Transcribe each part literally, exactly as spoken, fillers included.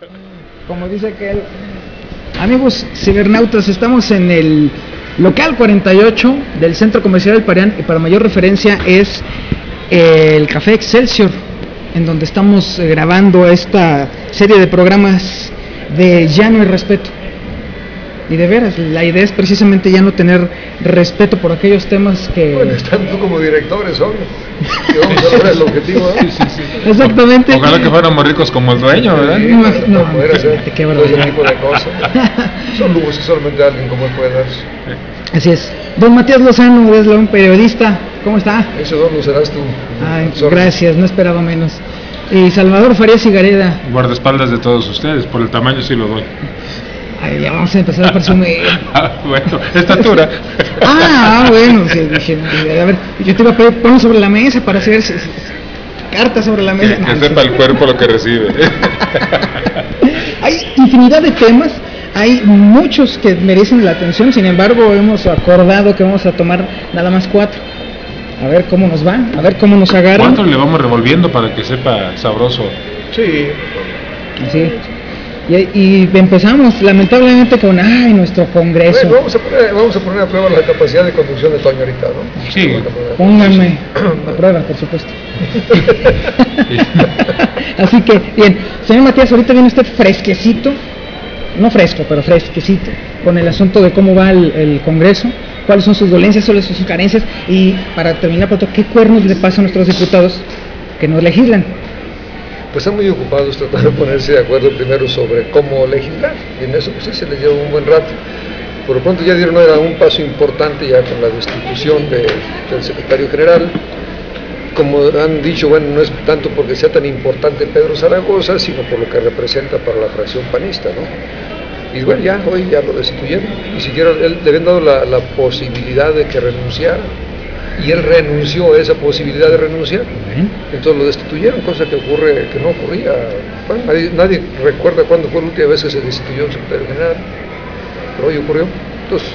Como dice aquel. Amigos cibernautas, estamos en el local cuarenta y ocho del Centro Comercial del Parián, y para mayor referencia es el Café Excelsior, en donde estamos grabando esta serie de programas de Ya no hay respeto. Y de veras, la idea es precisamente ya no tener respeto por aquellos temas que... Bueno, están tú como directores, obvio. Que vamos a lograr el objetivo, ¿no? Sí, sí, sí. Exactamente. Ojalá que fuéramos ricos como el dueño, ¿verdad? Sí, no, no, para poder hacer fíjate, qué todo ese tipo de cosas. Son lujos que solamente alguien como él puede darse. Así es. Don Matías Lozano, desde un periodista, ¿cómo está? Ese don lo serás tú. Ay, Sorry. gracias, no esperaba menos. Y Salvador Farías Higareda. Guardaespaldas de todos ustedes, por el tamaño sí lo doy. Ay, ya vamos a empezar a presumir. Ah, bueno, estatura. Ah, bueno, sí, dije, a ver, yo te iba a pedir, ponlo sobre la mesa para hacer si- si- cartas sobre la Que, mesa. que No, sepa sí. el cuerpo lo que recibe. Hay infinidad de temas, hay muchos que merecen la atención, sin embargo hemos acordado que vamos a tomar nada más cuatro. A ver cómo nos va, a ver cómo nos agarran. ¿Cuánto le vamos revolviendo para que sepa sabroso? Sí. Así. Y, y empezamos lamentablemente con, ay, nuestro congreso. Bueno, vamos a, poner, vamos a poner a prueba la capacidad de conducción de Toño ahorita, ¿no? Sí. Pónganme a prueba, por supuesto. Así que, bien, señor Matías, ahorita viene usted fresquecito, no fresco, pero fresquecito, con el asunto de cómo va el, el Congreso, cuáles son sus dolencias, cuáles son sus carencias, y para terminar pronto, ¿qué cuernos le pasa a nuestros diputados que no legislan? Pues están muy ocupados tratando de ponerse de acuerdo primero sobre cómo legislar, y en eso pues sí se les lleva un buen rato. Por lo pronto ya dieron era un paso importante ya con la destitución de, del secretario general. Como han dicho, bueno, no es tanto porque sea tan importante Pedro Zaragoza, sino por lo que representa para la fracción panista, ¿no? Y bueno, ya hoy ya lo destituyeron, ni siquiera él, le habían dado la, la posibilidad de que renunciara, y él renunció a esa posibilidad de renunciar, entonces lo destituyeron, cosa que ocurre, que no ocurría. Bueno, nadie, nadie recuerda cuándo fue la última vez que se destituyó un secretario general, pero hoy ocurrió. Entonces,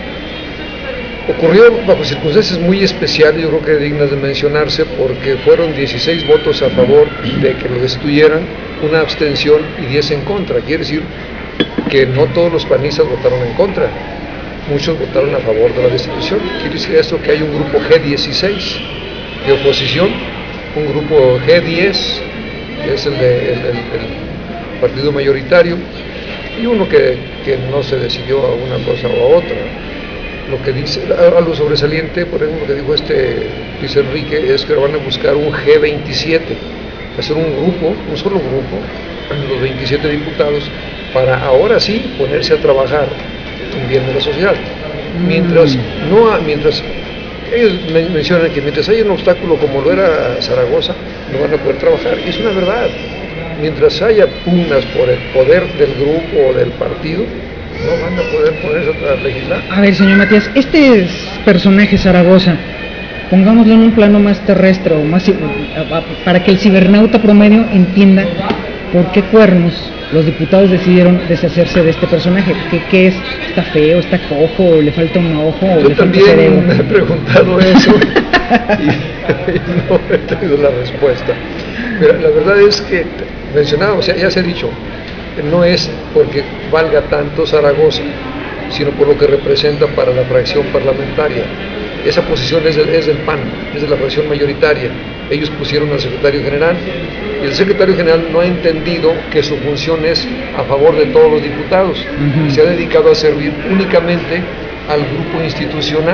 ocurrió bajo circunstancias muy especiales, yo creo que dignas de mencionarse, porque fueron dieciséis votos a favor de que lo destituyeran, una abstención y diez en contra. Quiere decir que no todos los panistas votaron en contra, muchos votaron a favor de la destitución. Quiere decir esto que hay un grupo G dieciséis de oposición, un grupo G diez, que es el, de, el, el, el partido mayoritario, y uno que, que no se decidió a una cosa o a otra. Lo que dice, algo sobresaliente, por ejemplo, lo que dijo este Luis Enrique, es que van a buscar un G veintisiete, hacer un grupo, un solo grupo, los veintisiete diputados, para ahora sí ponerse a trabajar en bien de la sociedad. Mientras, no, mientras ellos mencionan que mientras haya un obstáculo como lo era Zaragoza, no van a poder trabajar, y es una verdad. Mientras haya pugnas por el poder del grupo o del partido, no van a poder ponerse a legislar. A ver, señor Matías, este es personaje Zaragoza, pongámoslo en un plano más terrestre, o más, para que el cibernauta promedio entienda por qué cuernos los diputados decidieron deshacerse de este personaje. ¿Qué, qué es? ¿Está feo? ¿Está cojo? ¿O le falta un ojo? ¿O Yo le falta también cerebro? me he preguntado eso y, y no he tenido la respuesta. Pero la verdad es que mencionaba, o sea, ya se ha dicho, no es porque valga tanto Zaragoza, sino por lo que representa para la fracción parlamentaria. Esa posición es del, es del P A N, es de la fracción mayoritaria. Ellos pusieron al secretario general, y el secretario general no ha entendido que su función es a favor de todos los diputados, uh-huh. y se ha dedicado a servir únicamente al grupo institucional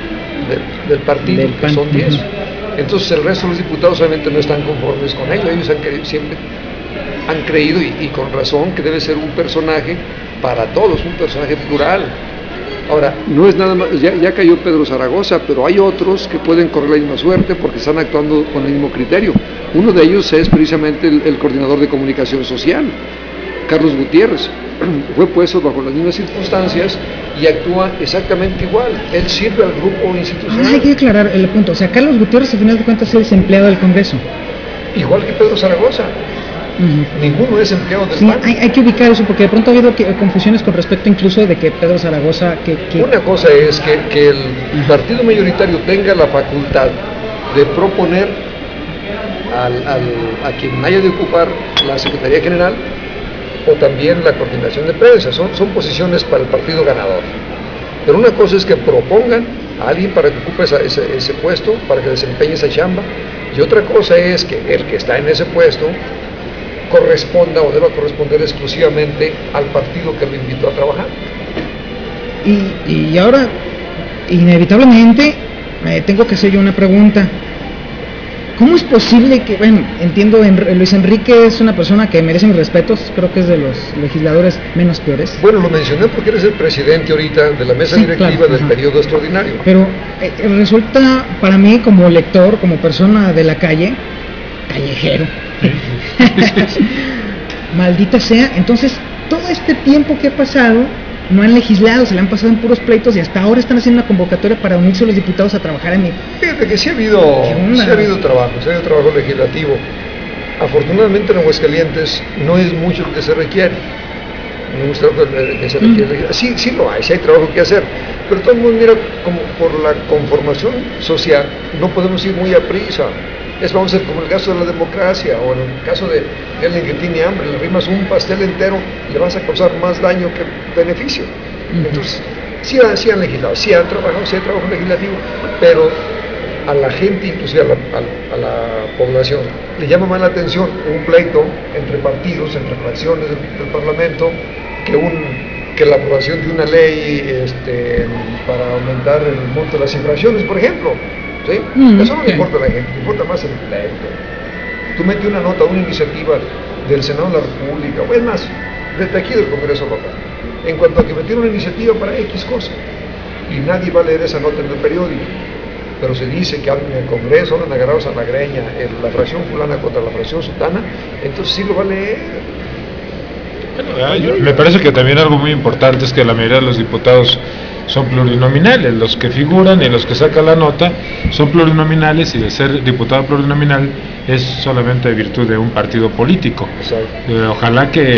de, del partido, del que son diez. Entonces el resto de los diputados obviamente no están conformes con ello. Ellos han querido, siempre han creído, y, y con razón, que debe ser un personaje para todos, un personaje plural. Ahora, no es nada más, ya, ya cayó Pedro Zaragoza, pero hay otros que pueden correr la misma suerte porque están actuando con el mismo criterio. Uno de ellos es precisamente el, el coordinador de comunicación social, Carlos Gutiérrez. Fue puesto bajo las mismas circunstancias y actúa exactamente igual. Él sirve al grupo institucional. Ah, hay que aclarar el punto. O sea, Carlos Gutiérrez, al final de cuentas, es empleado del Congreso. Igual que Pedro Zaragoza. Uh-huh. Ninguno es empleado del sí, P A N. Hay, hay que ubicar eso, porque de pronto ha habido que, confusiones con respecto incluso de que Pedro Zaragoza... Que, que... Una cosa es que, que el uh-huh. partido mayoritario tenga la facultad de proponer al, al, a quien haya de ocupar la Secretaría General, o también la coordinación de prensa. Son, son posiciones para el partido ganador. Pero una cosa es que propongan a alguien para que ocupe esa, ese, ese puesto, para que desempeñe esa chamba, y otra cosa es que el que está en ese puesto corresponda o deba corresponder exclusivamente al partido que lo invitó a trabajar. Y, y ahora, inevitablemente, me tengo que hacer yo una pregunta. ¿Cómo es posible que, bueno, entiendo, Luis Enrique es una persona que merece mis respetos, creo que es de los legisladores menos peores? Bueno, lo mencioné porque eres el presidente ahorita de la mesa sí, directiva claro, del ajá. periodo extraordinario. Pero eh, resulta para mí como lector, como persona de la calle, callejero. Maldita sea, entonces todo este tiempo que ha pasado no han legislado, se le han pasado en puros pleitos y hasta ahora están haciendo una convocatoria para unirse los diputados a trabajar en el... Fíjate que sí ha habido, sí ha habido trabajo, sí ha habido trabajo legislativo. Afortunadamente en Aguascalientes no es mucho lo que se requiere. No es trabajo que se requiere. Mm. Sí, sí lo hay, sí hay trabajo que hacer. Pero todo el mundo mira como por la conformación social, no podemos ir muy a prisa. Es, vamos a ser como el caso de la democracia, o en el caso de alguien que tiene hambre, le rimas un pastel entero, le vas a causar más daño que beneficio. Uh-huh. Entonces, sí, sí han legislado, sí han trabajado, sí hay trabajo legislativo, pero a la gente, inclusive a la, a, a la población, le llama más la atención un pleito entre partidos, entre fracciones del, del Parlamento, que, un, que la aprobación de una ley este, para aumentar el monto de las infracciones, por ejemplo. ¿Sí? Mm, Eso no le importa a la gente, le importa más el pleito. Tú metes una nota, una iniciativa del Senado de la República, o es más, desde aquí del Congreso local, en cuanto a que metieron una iniciativa para X cosa, y nadie va a leer esa nota en el periódico, pero se dice que en el Congreso andan agarrados a la greña, la fracción fulana contra la fracción sutana, entonces sí lo va a leer. Bueno, me parece que también algo muy importante es que la mayoría de los diputados son plurinominales, los que figuran y los que sacan la nota son plurinominales, y de ser diputado plurinominal es solamente virtud de un partido político. Eh, ojalá que,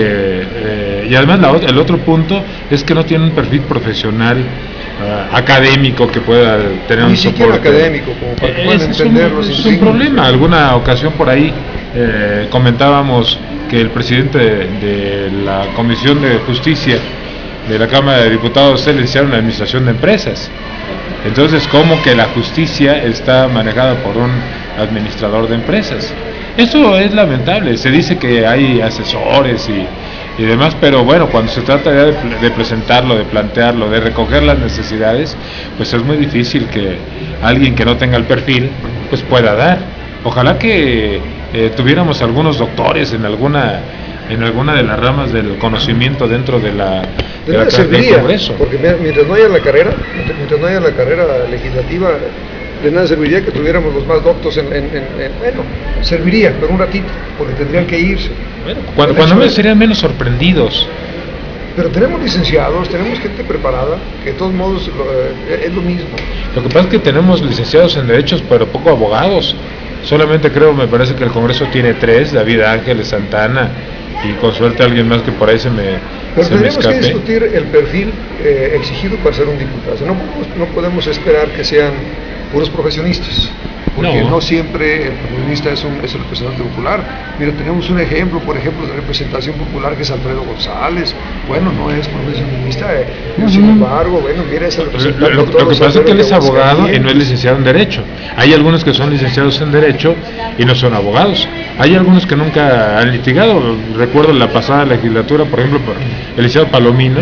eh, y además la, el otro punto es que no tiene un perfil profesional uh, académico que pueda tener Ni un siquiera soporte. académico, como para que puedan es, entender un, los es un problema. Alguna ocasión por ahí eh, comentábamos que el presidente de, de la Comisión de Justicia de la Cámara de Diputados es licenciado en Administración de Empresas. Entonces, ¿cómo que la justicia está manejada por un administrador de empresas? Eso es lamentable. Se dice que hay asesores y, y demás, pero bueno, cuando se trata ya de, de presentarlo, de plantearlo, de recoger las necesidades, pues es muy difícil que alguien que no tenga el perfil pues pueda dar. Ojalá que eh, tuviéramos algunos doctores en alguna en alguna de las ramas del conocimiento dentro de la de nada serviría, porque mientras no haya la carrera, mientras no haya la carrera legislativa, de nada serviría que tuviéramos los más doctos en, en, en, en bueno, serviría, pero un ratito, porque tendrían que irse. Bueno, cuando cuando menos serían menos sorprendidos. Pero tenemos licenciados, tenemos gente preparada, que de todos modos eh, es lo mismo. Lo que pasa es que tenemos licenciados en derechos, pero poco abogados. Solamente creo, me parece que el Congreso tiene tres, David Ángeles, Santana, y con suerte alguien más que por ahí se me, Pero se me tenemos escape. que discutir el perfil eh, exigido para ser un diputado. O sea, no, podemos, no podemos esperar que sean puros profesionistas, porque no, no siempre el profesionista es, un, es el representante popular. Mira, tenemos un ejemplo, por ejemplo, de representación popular, que es Alfredo González. Bueno, no es profesionista, eh, pero uh-huh. sin embargo, bueno, mira, es el representante. Lo, lo, lo que pasa es que él es abogado y no es licenciado en Derecho. Hay algunos que son licenciados en Derecho y no son abogados. Hay algunos que nunca han litigado. Recuerdo en la pasada legislatura, por ejemplo, el licenciado Palomino.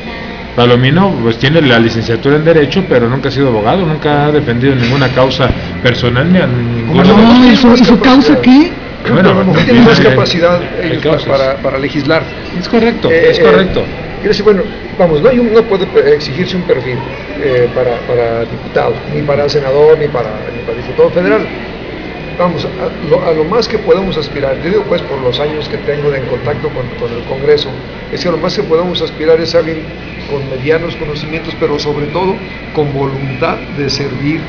Palomino pues tiene la licenciatura en Derecho, pero nunca ha sido abogado, nunca ha defendido ninguna causa personal ni a ninguna no, de ¿y su, ¿y su causa qué? Bueno, no, no tiene más capacidad ellos para, para, para legislar. Es correcto, eh, es correcto. Eh, decir, bueno, vamos, no, hay un, no puede exigirse un perfil eh, para, para diputado, ni para senador, ni para, ni para diputado federal. Vamos, a lo, a lo más que podemos aspirar, yo digo pues por los años que tengo de en contacto con, con el Congreso, es que lo más que podemos aspirar es alguien con medianos conocimientos, pero sobre todo con voluntad de servir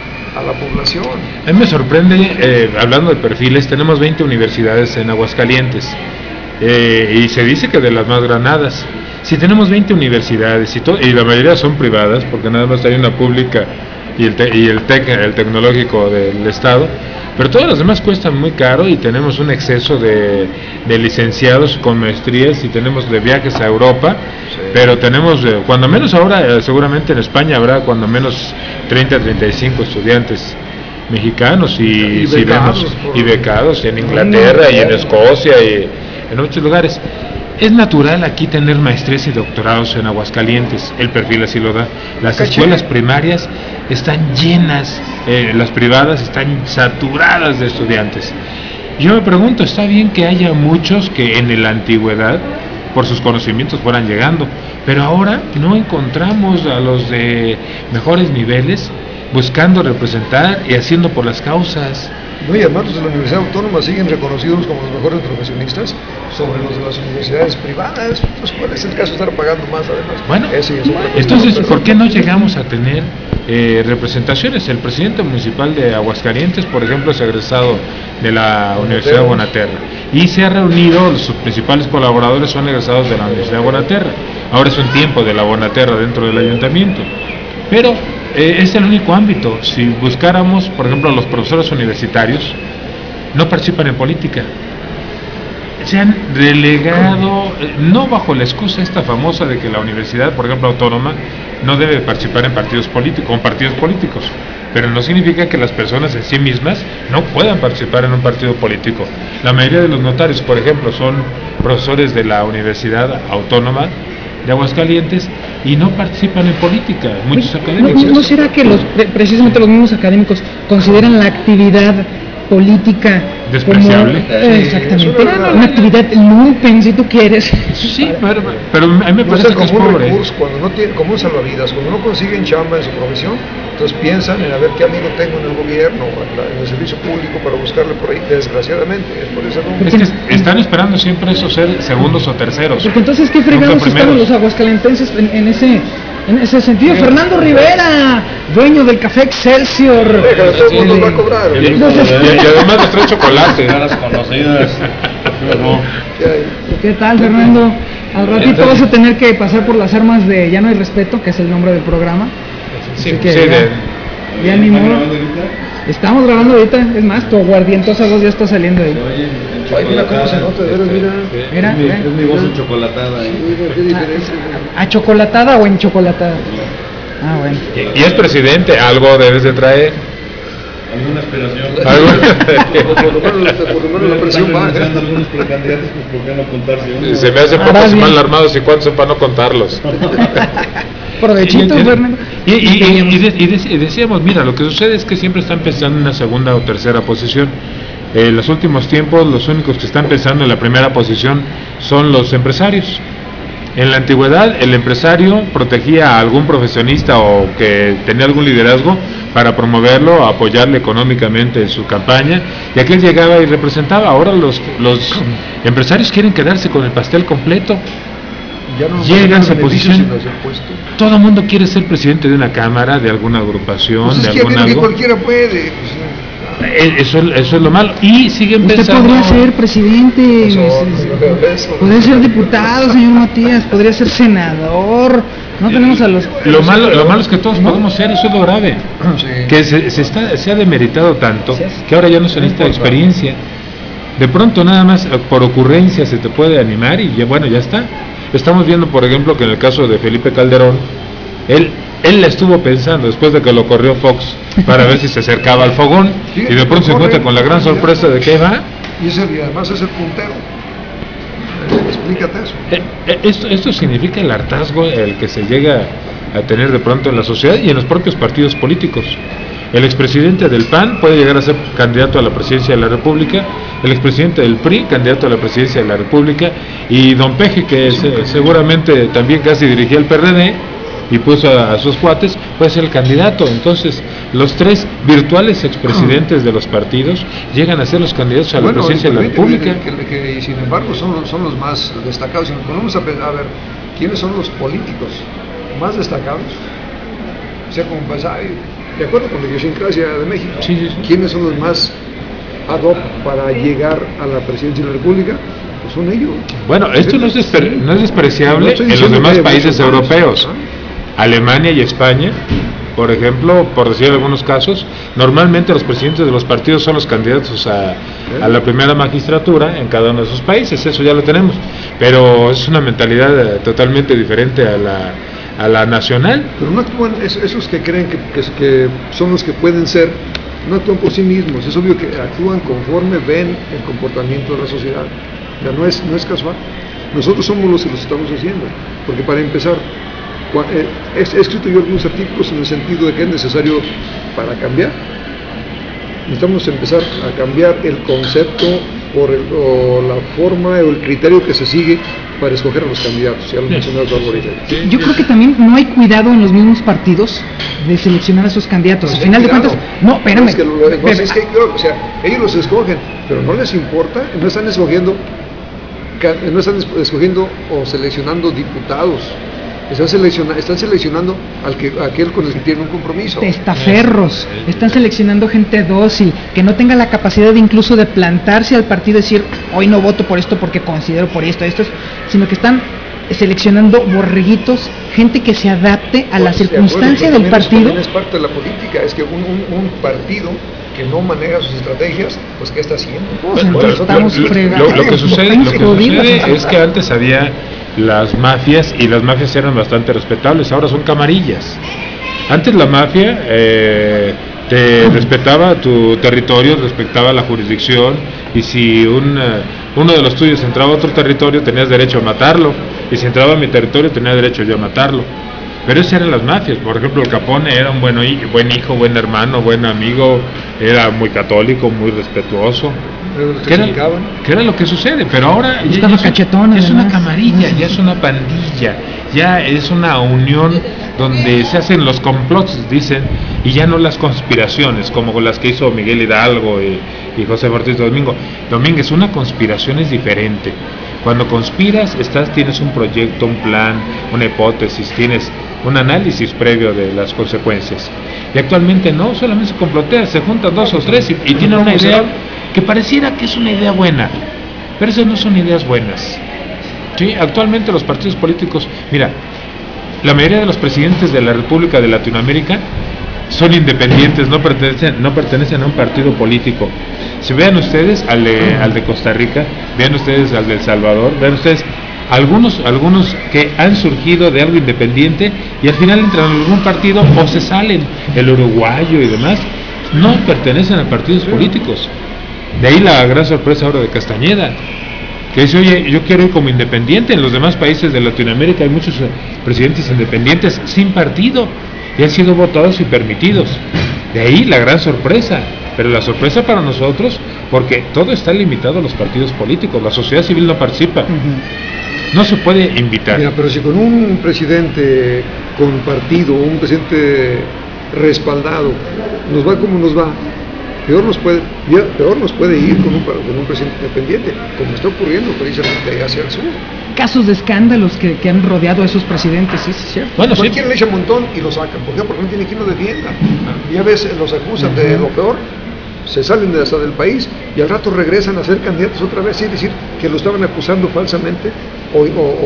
a la población. A mí me sorprende, eh, hablando de perfiles, tenemos veinte universidades en Aguascalientes eh, y se dice que de las más granadas. Si tenemos veinte universidades y, to- y la mayoría son privadas, porque nada más hay una pública y el, te- y el, tec- el tecnológico del Estado, pero todas las demás cuestan muy caro y tenemos un exceso de, de licenciados con maestrías y tenemos de viajes a Europa, sí. Pero tenemos, eh, cuando menos ahora, eh, seguramente en España habrá cuando menos treinta, treinta y cinco estudiantes mexicanos y, y, si becados, vemos, por... y becados en Inglaterra no, y en Escocia y en muchos lugares. Es natural aquí tener maestrías y doctorados en Aguascalientes, el perfil así lo da. Las escuelas primarias están llenas, eh, las privadas están saturadas de estudiantes. Yo me pregunto, está bien que haya muchos que en la antigüedad, por sus conocimientos, fueran llegando, pero ahora no encontramos a los de mejores niveles buscando representar y haciendo por las causas. No, y además los de la Universidad Autónoma siguen reconocidos como los mejores profesionistas sobre los de las universidades privadas. Pues, ¿cuál es el caso de estar pagando más además? Bueno, Ese es entonces, ¿por qué no llegamos a tener eh, representaciones? El presidente municipal de Aguascalientes, por ejemplo, es egresado de la Universidad de Bonaterra y se ha reunido, sus principales colaboradores son egresados de la Universidad de Bonaterra. Ahora es un tiempo de la Bonaterra dentro del ayuntamiento, pero Eh, es el único ámbito. Si buscáramos, por ejemplo, los profesores universitarios no participan en política, se han relegado, eh, no bajo la excusa esta famosa de que la universidad, por ejemplo, autónoma, no debe participar en partidos políticos, con partidos políticos, pero no significa que las personas en sí mismas no puedan participar en un partido político. La mayoría de los notarios, por ejemplo, son profesores de la Universidad Autónoma de Aguascalientes y no participan en política, muchos Oye, académicos. ¿No, no será que los precisamente los mismos académicos consideran la actividad política despreciable? Como, eh, exactamente, una, una actividad lumpen, si tú quieres. Sí, pero, pero a mí me parece que es pobre. Recurso, cuando no tiene, como un salvavidas, cuando no consiguen chamba en su profesión, entonces piensan en a ver qué amigo tengo en el gobierno, en el servicio público para buscarle por ahí, desgraciadamente, es por eso no. Es que están esperando siempre eso ser segundos o terceros. Porque entonces, ¿qué fregados están los aguascalentenses en, en ese en ese sentido? Sí. Fernando Rivera, dueño del Café Excelsior. Déjalo, todo el mundo sí, va a cobrar. Y, entonces, y, y además les trae chocolate. Caras conocidas. ¿Qué tal, Fernando? Al ratito vas a tener que pasar por las armas de Ya no hay respeto, que es el nombre del programa. Sí, Así que sí, ya, de... ya ni modo. Estamos grabando ahorita, es más, tu aguardientosa voz ya está saliendo ahí. Ay, mira cómo se nota, de veras, mira. Mira, es mi, es mi voz enchocolatada. ¿A chocolatada o en chocolatada? Ah, bueno. Y, y es presidente, algo debes de traer. Alguna aspiración. Por lo menos, por lo menos la presión baja. Algunos precandidatos, pues ¿por qué no contarse? Se me hacen pocos mal armados y cuántos son para no contarlos. Provechito, Fernando. Y, y, y, y, de, y, de, y decíamos, mira, lo que sucede es que siempre están pensando en una segunda o tercera posición. En los últimos tiempos, los únicos que están pensando en la primera posición son los empresarios. En la antigüedad, el empresario protegía a algún profesionista o que tenía algún liderazgo para promoverlo, apoyarle económicamente en su campaña, y aquel llegaba y representaba. Ahora los, los empresarios quieren quedarse con el pastel completo. Ya no llegan, se posicionan. Todo el mundo quiere ser presidente de una cámara, de alguna agrupación, pues es de que algún algo. Que cualquiera puede. Pues, eso, eso es lo malo. Y siguen Usted pensando. Podría ser presidente, eso, eso, podría ser diputado, señor Matías, podría ser senador. No tenemos a los. Lo malo, lo malo es que todos ¿no? podemos ser, eso es lo grave. Sí. Que se, se, está, se ha demeritado tanto que ahora ya no se necesita experiencia. De pronto, nada más por ocurrencia se te puede animar y ya, bueno, ya está. Estamos viendo, por ejemplo, que en el caso de Felipe Calderón, él, él la estuvo pensando después de que lo corrió Fox para ver si se acercaba al fogón sí, y de pronto se encuentra con la gran sorpresa de que va. Y, ese, y además es el puntero. Explícate eso. Eh, eh, esto, esto significa el hartazgo, el que se llega a tener de pronto en la sociedad y en los propios partidos políticos. El expresidente del P A N puede llegar a ser candidato a la presidencia de la República, el expresidente del P R I candidato a la presidencia de la República, y don Peje, que se, seguramente también casi dirigía el P R D y puso a, a sus cuates, puede ser el candidato. Entonces, los tres virtuales expresidentes de los partidos llegan a ser los candidatos a la bueno, presidencia de la República. Que, que, que, y sin embargo son, son los más destacados. Si nos ponemos a pensar, a ver, ¿quiénes son los políticos más destacados? O sea, como pensar, de acuerdo con la idiosincrasia de México, sí, sí, sí. ¿quiénes son los más ad hoc para llegar a la presidencia de la República? Pues son ellos. Bueno, esto no es, despre, no es despreciable no en los demás países europeos. ¿Ah? Alemania y España Por ejemplo, por decir algunos casos, normalmente los presidentes de los partidos son los candidatos a, a la primera magistratura en cada uno de esos países, eso ya lo tenemos, pero es una mentalidad totalmente diferente a la, a la nacional. Pero no actúan, esos que creen que, que, que son los que pueden ser, no actúan por sí mismos, es obvio que actúan conforme ven el comportamiento de la sociedad, ya no es, no es casual. Nosotros somos los que los estamos haciendo, porque para empezar, he escrito yo algunos artículos en el sentido de que es necesario para cambiar. Necesitamos empezar a cambiar el concepto por el, o la forma o el criterio que se sigue para escoger a los candidatos. Ya lo mencionó el ahorita. Yo creo que también no hay cuidado en los mismos partidos de seleccionar a esos candidatos. Al Sí, final cuidado. de cuentas, no, espérame. Es que lo- lo- pero- es que, o sea, ellos los escogen, pero no les importa, no están escogiendo, ca- no están es- escogiendo o seleccionando diputados. Están seleccionando, están seleccionando al que, a aquel con el que tienen un compromiso. testaferros, están seleccionando gente dócil, que no tenga la capacidad de incluso de plantarse al partido y decir, hoy no voto por esto porque considero por esto, esto, sino que están seleccionando borreguitos, gente que se adapte a la Pues, de circunstancia acuerdo, del pero también partido. Es, también es parte de la política, es que un, un- un partido que no maneja sus estrategias, pues ¿qué está haciendo? Pues, Bueno, entonces estamos lo, lo- fregados, lo que sucede, lo estamos que jodidos. sucede es que antes había las mafias y las mafias eran bastante respetables, ahora son camarillas. Antes la mafia eh, te respetaba tu territorio, respetaba la jurisdicción, y si un, eh, uno de los tuyos entraba a otro territorio tenías derecho a matarlo, y si entraba a mi territorio tenía derecho yo a matarlo. Pero esas eran las mafias. Por ejemplo, el Capone era un buen, hi- buen hijo, buen hermano, buen amigo, era muy católico, muy respetuoso. Pero los ¿Qué era, criticaban. qué era lo que sucede? Pero ahora ya, Estaba ya es, cachetón, ya es una además. camarilla, Sí, ya sí. es una pandilla, ya es una unión donde se hacen los complots, dicen, y ya no las conspiraciones, como con las que hizo Miguel Hidalgo y, y José Ortiz Domingo. Domínguez, una conspiración es diferente. Cuando conspiras, estás, tienes un proyecto, un plan, una hipótesis, tienes un análisis previo de las consecuencias. Y actualmente no, solamente se complotea, se juntan dos o tres y, y tienen una idea que pareciera que es una idea buena, pero esas no son ideas buenas. ¿Sí? Actualmente los partidos políticos, mira, la mayoría de los presidentes de la República de Latinoamérica son independientes, no pertenecen, no pertenecen a un partido político. Si vean ustedes al de, al de Costa Rica, vean ustedes al de El Salvador, vean ustedes algunos, algunos que han surgido de algo independiente y al final entran a algún partido o se salen, el uruguayo y demás, no pertenecen a partidos políticos. De ahí la gran sorpresa ahora de Castañeda, que dice, oye, yo quiero ir como independiente. En los demás países de Latinoamérica hay muchos eh, presidentes independientes sin partido y han sido votados y permitidos. De ahí la gran sorpresa. Pero la sorpresa para nosotros, porque todo está limitado a los partidos políticos, la sociedad civil no participa. No se puede invitar. Mira, pero si con un presidente con partido, un presidente respaldado, nos va como nos va, peor nos puede, peor nos puede ir con un, con un presidente independiente, como está ocurriendo precisamente allá hacia el sur. Casos de escándalos que, que han rodeado a esos presidentes, sí, sí, es cierto. Bueno, sí. Cualquiera le echa un montón y lo sacan. ¿Por qué? Porque no tiene quien lo defienda. Y a veces los acusan de lo peor, se salen de hasta del país y al rato regresan a ser candidatos otra vez, es decir, que lo estaban acusando falsamente o, o,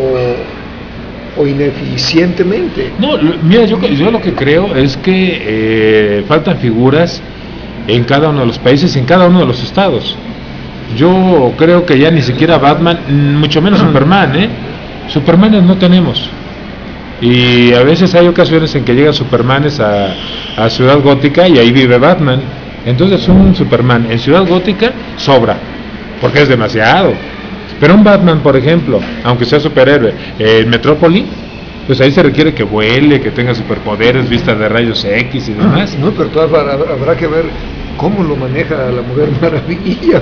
o, o ineficientemente. No, lo- mira, yo, yo lo que creo es que eh, faltan figuras en cada uno de los países, en cada uno de los estados. Yo creo que ya ni siquiera Batman, mm, mucho menos Superman, ¿eh? Supermanes no tenemos. Y a veces hay ocasiones en que llegan Supermanes a, a Ciudad Gótica y ahí vive Batman. Entonces un Superman en Ciudad Gótica sobra, porque es demasiado. Pero un Batman, por ejemplo, aunque sea superhéroe, en Metrópoli, pues ahí se requiere que vuele, que tenga superpoderes, vista de rayos X y demás. No, pero todavía habrá, habrá que ver cómo lo maneja la Mujer Maravilla.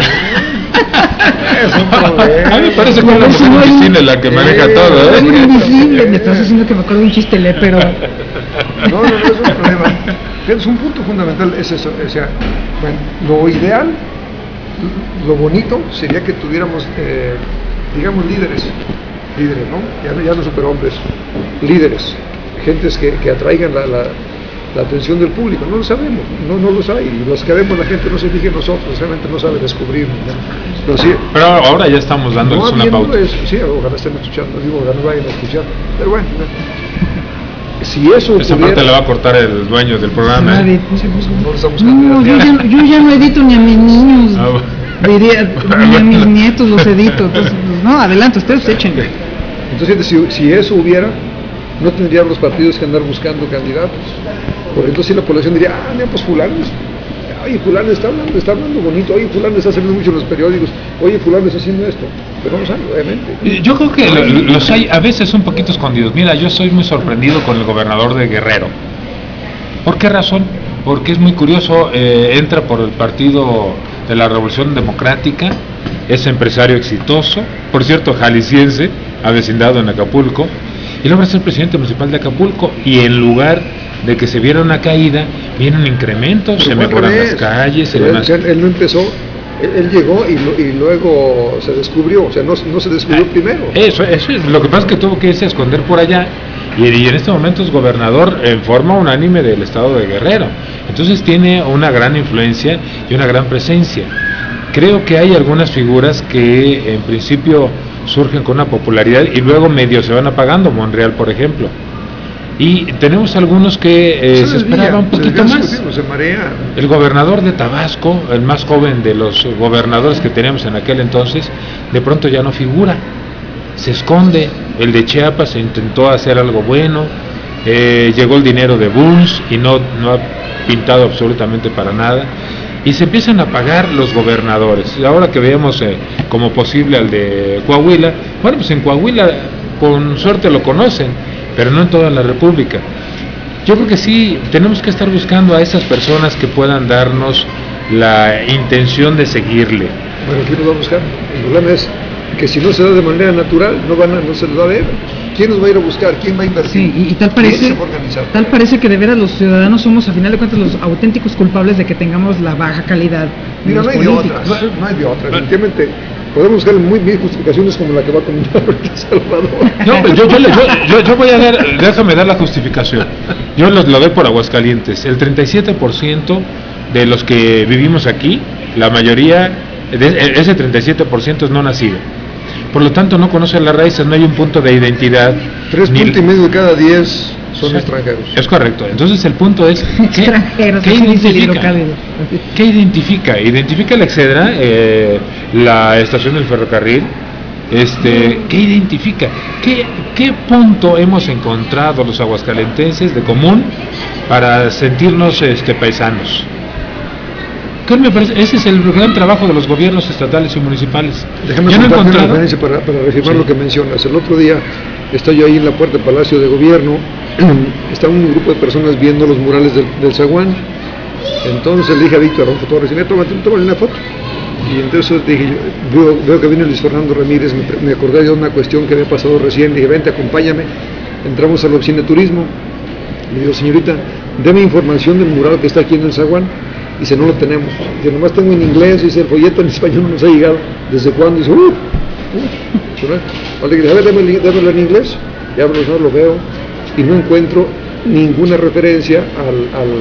Es un problema. A mí me parece que Y a es la ver si mujer no hay- invisible la que maneja Eh, todo, Es ¿eh? un invisible, me estás haciendo que me acuerdo de un chiste le, pero No, no, no es un problema. Es un punto fundamental, es eso. O sea, bueno, lo ideal, lo bonito sería que tuviéramos, eh, digamos, líderes, líderes, ¿no? Ya, no- ya no superhombres, líderes, gentes que, que atraigan la, la, la atención del público. No lo sabemos, no, no los hay. Y los que vemos, la gente no se fija en nosotros, realmente no sabe descubrir. ¿no? Pero sí, Pero ahora ya estamos dándoles no una habiendo pauta. eso, sí, ojalá estén escuchando, digo, ojalá no vayan a escuchar. Pero bueno, si eso Esa pudiera, parte la va a cortar el dueño del programa. Nadie- ¿eh? no lo estamos buscando. No, yo ya, yo ya no edito ni a mis niños, Ah, bueno. diría, ni a mis nietos los edito. Entonces, pues, no, adelante, ustedes échenle. Entonces, si, si eso hubiera, no tendrían los partidos que andar buscando candidatos. Porque entonces la población diría, ah, mira, pues fulano, oye, fulano está hablando, está hablando bonito, oye, fulano está saliendo mucho en los periódicos, oye, fulano está haciendo esto. Pero no sale, obviamente. Yo creo que lo- los hay a veces un poquito escondidos. Mira, yo soy muy sorprendido con el gobernador de Guerrero. ¿Por qué razón? Porque es muy curioso, eh, entra por el Partido de la Revolución Democrática, es empresario exitoso, por cierto, jalisciense, avecindado en Acapulco, y logra ser presidente municipal de Acapulco, y en lugar de que se viera una caída, viene un incremento, Pero se fue al mejoran revés. las calles, se Pero van él, él- él no empezó, él, él llegó y, lo- y luego se descubrió, o sea, no, no se descubrió primero. Eso, eso es, lo que pasa es que tuvo que irse a esconder por allá y, y en este momento es gobernador en forma unánime del estado de Guerrero. Entonces tiene una gran influencia y una gran presencia. Creo que hay algunas figuras que en principio surgen con una popularidad y luego medio se van apagando, Monreal por ejemplo. Y tenemos algunos que eh, se desvía, esperaba un se poquito desvía más. su tiempo, se marea. El gobernador de Tabasco, el más joven de los gobernadores que teníamos en aquel entonces, de pronto ya no figura, se esconde. El de Chiapas intentó hacer algo bueno, eh, llegó el dinero de Bunz y no, no ha pintado absolutamente para nada. Y se empiezan a pagar los gobernadores. Y ahora que veamos eh, como posible al de Coahuila, bueno, pues en Coahuila con suerte lo conocen, pero no en toda la República. Yo creo que sí, tenemos que estar buscando a esas personas que puedan darnos la intención de seguirle. Bueno, ¿quién nos va a buscar? El problema es que si no se da de manera natural, no, van a, no se les va a ver. ¿Quién nos va a ir a buscar? ¿Quién va a invertir? Sí, y, y tal ¿Quién parece, se va a organizar? tal parece que de veras los ciudadanos somos a final de cuentas los auténticos culpables de que tengamos la baja calidad de Mira, los no hay de políticos. otras, no hay de otras. Definitivamente podemos buscar muy bien justificaciones como la que va a comentar ahorita Salvador. No, pero yo, yo, le- yo, yo, yo voy a dar, déjame dar la justificación. Yo lo, lo doy por Aguascalientes. El treinta y siete por ciento de los que vivimos aquí, la mayoría, de ese treinta y siete por ciento es no nacido. Por lo tanto, no conocen las raíces, no hay un punto de identidad. Tres ni- puntos y medio de cada diez son Sí. extranjeros. Es correcto. Entonces, el punto es, ¿qué, Extranjeros, ¿qué así dice el identifica? hidrocálido. ¿Qué identifica? Identifica la Excedra, eh, la estación del ferrocarril. Este, ¿qué identifica? ¿Qué, ¿Qué punto hemos encontrado los aguascalentenses de común para sentirnos este, paisanos? ¿Qué me parece? Ese es el gran trabajo de los gobiernos estatales y municipales. Déjame Yo no he contarte una encontrado. referencia para, para reafirmar Sí. lo que mencionas. El otro día estoy yo ahí en la puerta del Palacio de Gobierno, está un grupo de personas viendo los murales del, del zaguán. Entonces le dije a Víctor, a un fotógrafo, mira, tómate, tómale una foto. Y entonces dije, yo, veo, veo que viene Luis Fernando Ramírez, me, pre- me acordé de una cuestión que había pasado recién, le dije, vente, acompáñame. Entramos a la oficina de turismo, le digo, señorita, deme información del mural que está aquí en el zaguán. Dice, no lo tenemos. Dice, nomás tengo en inglés, dice, el folleto en español no nos ha llegado. ¿Desde cuándo? Dice, uff, uff. Le dije, a ver, démelo, démelo en inglés. Ya no lo veo y no encuentro ninguna referencia al, al,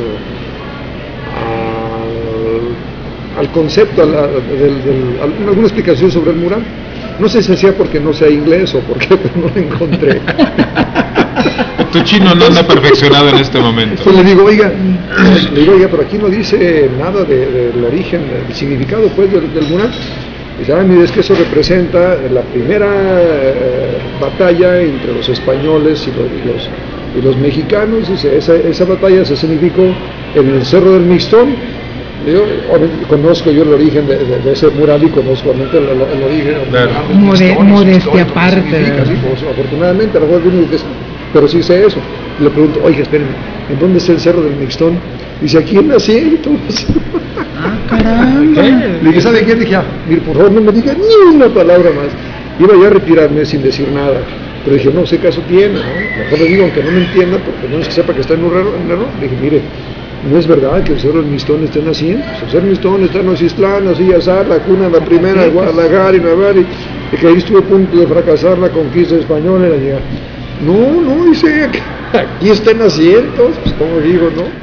al, al concepto, al, al- del- del- al- alguna explicación sobre el mural. No sé si sea porque no sea inglés o porque no lo encontré. Tu chino no anda perfeccionado en este momento. Pues le digo, oiga, le digo, oiga, pero aquí no dice nada de- del origen, del significado pues del, del mural. Dice, ah, mire, es que eso representa la primera eh, batalla entre los españoles y los, y los, y los mexicanos. Dice, esa, esa batalla se significó en el Cerro del Mixtón. Yo obviamente, conozco yo el origen de, de- de ese mural y conozco obviamente el, el- el origen Claro. del Mode- Mixtón y su modestia historia, lo que aparte. significa, sí, pues, afortunadamente, a lo mejor el único que es- pero sí sé eso. Y le pregunto, oiga, espérenme, ¿en dónde está el Cerro del Mixtón? Dice, aquí en Asientos. Ah, caramba. Le dije, ¿sabe qué? Le dije, ah, mire, por favor, no me diga ni una palabra más. Iba yo a retirarme sin decir nada. Pero dije, no sé qué caso tiene, ¿no? Mejor le digo, aunque no me entienda, porque no es que sepa que está en un error. en error. Le dije, mire, no es verdad que el Cerro del Mixtón esté en Asientos. El Cerro del Mixtón está en Ocislán, así, Azar, la cuna, la primera de Guadalajara y Navarra. Y que ahí estuve a punto de fracasar la conquista española y la llegada. No, no, dice, aquí está en Asientos. Pues, como digo, ¿no?